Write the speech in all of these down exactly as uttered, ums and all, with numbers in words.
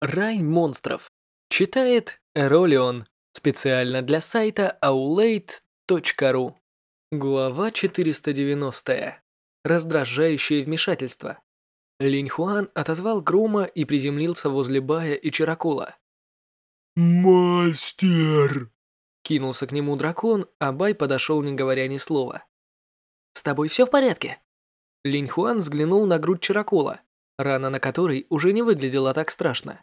Рай монстров. Читает Эролион. Специально для сайта аулейт точка ру. Глава четыреста девяностая. Раздражающее вмешательство. Линь Хуан отозвал грома и приземлился возле Бая и Чаракула. «Мастер!» Кинулся к нему дракон, а Бай подошел, не говоря ни слова. «С тобой все в порядке?» Линь Хуан взглянул на грудь Чаракула, рана на которой уже не выглядела так страшно.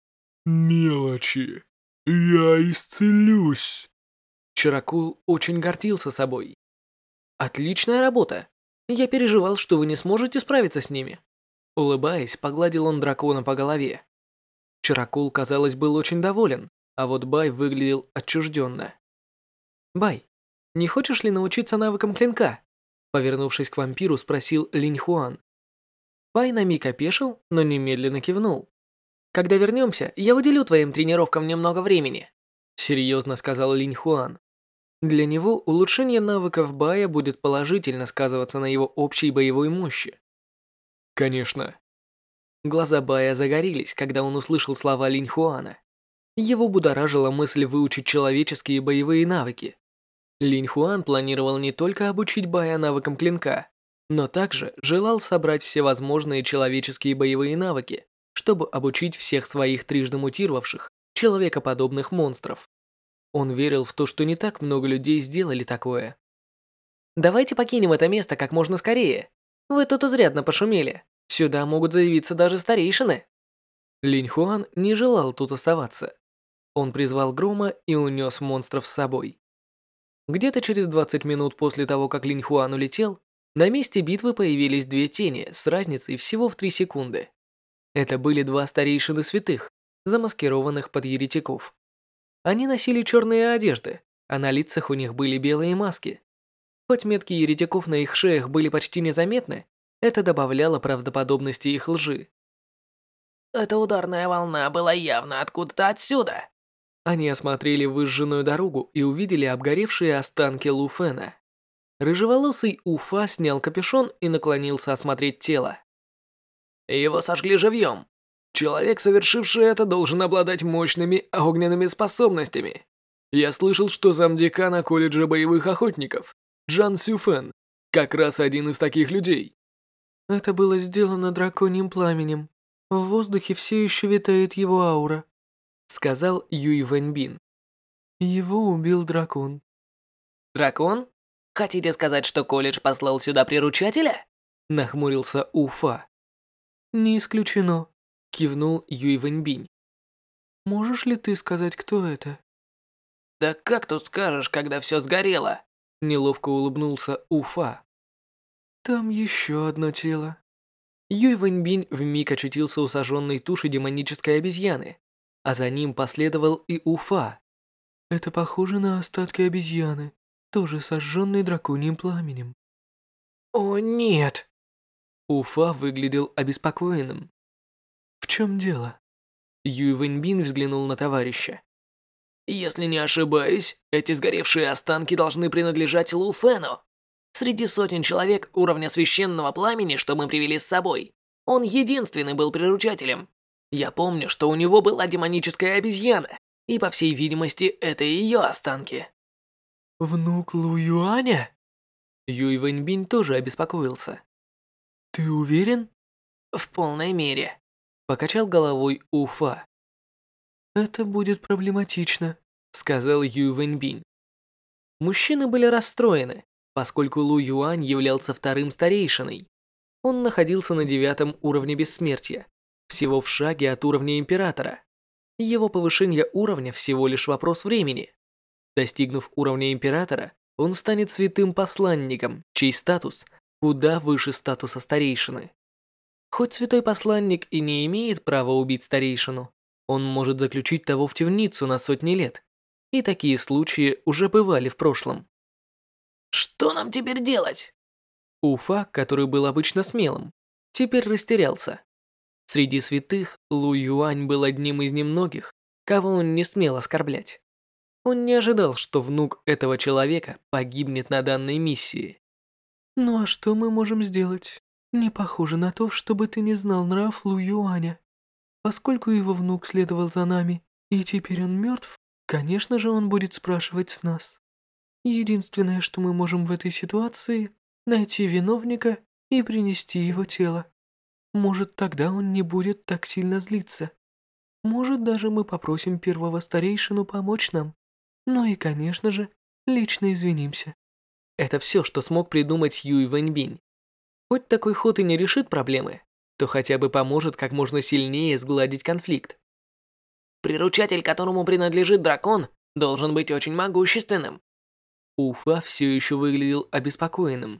«Мелочи. Я исцелюсь!» Чаракул очень гордился собой. «Отличная работа! Я переживал, что вы не сможете справиться с ними». Улыбаясь, погладил он дракона по голове. Чаракул, казалось, был очень доволен, а вот Бай выглядел отчужденно. «Бай, не хочешь ли научиться навыкам клинка?» Повернувшись к вампиру, спросил Линь Хуан. Бай на миг опешил, но немедленно кивнул. «Когда вернемся, я уделю твоим тренировкам немного времени», серьезно сказал Линь Хуан. Для него улучшение навыков Бая будет положительно сказываться на его общей боевой мощи. «Конечно». Глаза Бая загорелись, когда он услышал слова Линь Хуана. Его будоражила мысль выучить человеческие боевые навыки. Линь Хуан планировал не только обучить Бая навыкам клинка, но также желал собрать все возможные человеческие боевые навыки, чтобы обучить всех своих трижды мутировавших, человекоподобных монстров. Он верил в то, что не так много людей сделали такое. «Давайте покинем это место как можно скорее. Вы тут изрядно пошумели. Сюда могут заявиться даже старейшины». Линь Хуан не желал тут оставаться. Он призвал грома и унес монстров с собой. Где-то через двадцать минут после того, как Линь Хуан улетел, на месте битвы появились две тени с разницей всего в три секунды. Это были два старейшины святых, замаскированных под еретиков. Они носили черные одежды, а на лицах у них были белые маски. Хоть метки еретиков на их шеях были почти незаметны, это добавляло правдоподобности их лжи. Эта ударная волна была явно откуда-то отсюда. Они осмотрели выжженную дорогу и увидели обгоревшие останки Лу Фэна. Рыжеволосый Уфа снял капюшон и наклонился осмотреть тело. Его сожгли живьем. Человек, совершивший это, должен обладать мощными огненными способностями. Я слышал, что замдекана колледжа боевых охотников, Джан Сюфен, как раз один из таких людей. Это было сделано драконьим пламенем. В воздухе все еще витает его аура, сказал Юй Вэньбин. Его убил дракон. Дракон? Хотите сказать, что колледж послал сюда приручателя? Нахмурился Уфа. Не исключено, кивнул Юй Вэньбин. Можешь ли ты сказать, кто это? Да как тут скажешь, когда все сгорело? Неловко улыбнулся Уфа. Там еще одно тело. Юй Вэньбин вмиг очутился у сожженной туши демонической обезьяны, а за ним последовал и Уфа. Это похоже на остатки обезьяны, тоже сожженной драконьим пламенем. О нет! Уфа выглядел обеспокоенным. В чем дело? Юй Вэньбин взглянул на товарища. Если не ошибаюсь, эти сгоревшие останки должны принадлежать Лу Фэну. Среди сотен человек уровня священного пламени, что мы привели с собой, он единственный был приручателем. Я помню, что у него была демоническая обезьяна, и, по всей видимости, это ее останки. Внук Лу Юаня? Юй Вэньбин тоже обеспокоился. Ты уверен? В полной мере. Покачал головой Уфа. Это будет проблематично, сказал Юй Вэньбин. Мужчины были расстроены, поскольку Лу Юань являлся вторым старейшиной. Он находился на девятом уровне бессмертия, всего в шаге от уровня императора. Его повышение уровня всего лишь вопрос времени. Достигнув уровня императора, он станет святым посланником, чей статус куда выше статуса старейшины. Хоть святой посланник и не имеет права убить старейшину, он может заключить того в темницу на сотни лет. И такие случаи уже бывали в прошлом. Что нам теперь делать? Уфа, который был обычно смелым, теперь растерялся. Среди святых Лу Юань был одним из немногих, кого он не смел оскорблять. Он не ожидал, что внук этого человека погибнет на данной миссии. «Ну а что мы можем сделать? Не похоже на то, чтобы ты не знал нрав Лу Юаня». Поскольку его внук следовал за нами, и теперь он мертв, конечно же он будет спрашивать с нас. Единственное, что мы можем в этой ситуации, найти виновника и принести его тело. Может, тогда он не будет так сильно злиться. Может, даже мы попросим первого старейшину помочь нам. Ну и, конечно же, лично извинимся. Это все, что смог придумать Юй Вэньбинь. Хоть такой ход и не решит проблемы, то хотя бы поможет как можно сильнее сгладить конфликт. Приручатель, которому принадлежит дракон, должен быть очень могущественным. Уфа все еще выглядел обеспокоенным.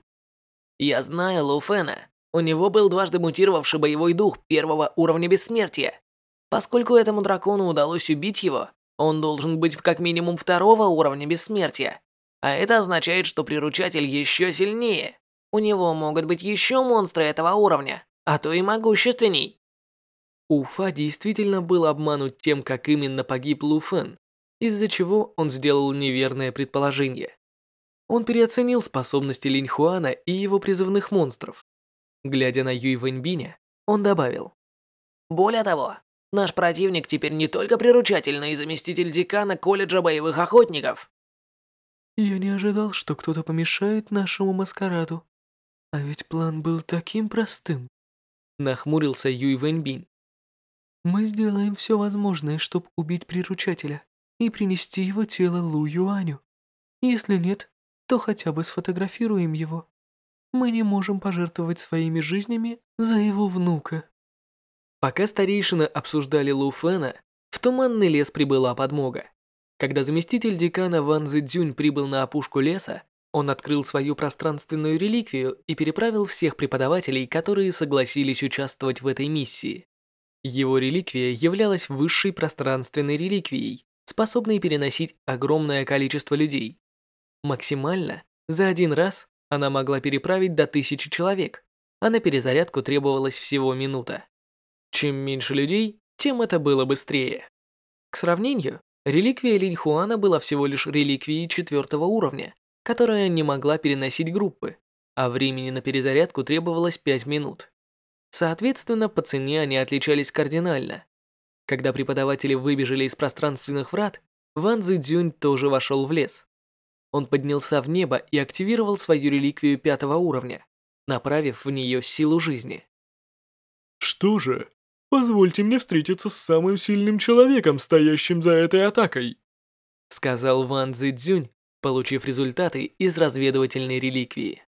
Я знаю Лу Фэна. У него был дважды мутировавший боевой дух первого уровня бессмертия. Поскольку этому дракону удалось убить его, он должен быть как минимум второго уровня бессмертия. А это означает, что приручатель еще сильнее. У него могут быть еще монстры этого уровня, а то и могущественней. Уфа действительно был обманут тем, как именно погиб Лу Фэн, из-за чего он сделал неверное предположение. Он переоценил способности Линь Хуана и его призывных монстров. Глядя на Юй Вэньбиня, он добавил: Более того, наш противник теперь не только приручатель, но и заместитель декана колледжа боевых охотников. Я не ожидал, что кто-то помешает нашему маскараду. А ведь план был таким простым. Нахмурился Юй Вэньбинь. Мы сделаем все возможное, чтобы убить приручателя и принести его тело Лу Юаню. Если нет, то хотя бы сфотографируем его. Мы не можем пожертвовать своими жизнями за его внука. Пока старейшины обсуждали Лу Фэна, в туманный лес прибыла подмога. Когда заместитель декана Ван Цзюнь прибыл на опушку леса, он открыл свою пространственную реликвию и переправил всех преподавателей, которые согласились участвовать в этой миссии. Его реликвия являлась высшей пространственной реликвией, способной переносить огромное количество людей. Максимально за один раз она могла переправить до тысячи человек, а на перезарядку требовалась всего минута. Чем меньше людей, тем это было быстрее. К сравнению, реликвия Линь Хуана была всего лишь реликвией четвертого уровня, которая не могла переносить группы, а времени на перезарядку требовалось пять минут. Соответственно, по цене они отличались кардинально. Когда преподаватели выбежали из пространственных врат, Ван Цзюнь тоже вошел в лес. Он поднялся в небо и активировал свою реликвию пятого уровня, направив в нее силу жизни. Что же, позвольте мне встретиться с самым сильным человеком, стоящим за этой атакой, сказал Ван Цзюнь, получив результаты из разведывательной реликвии.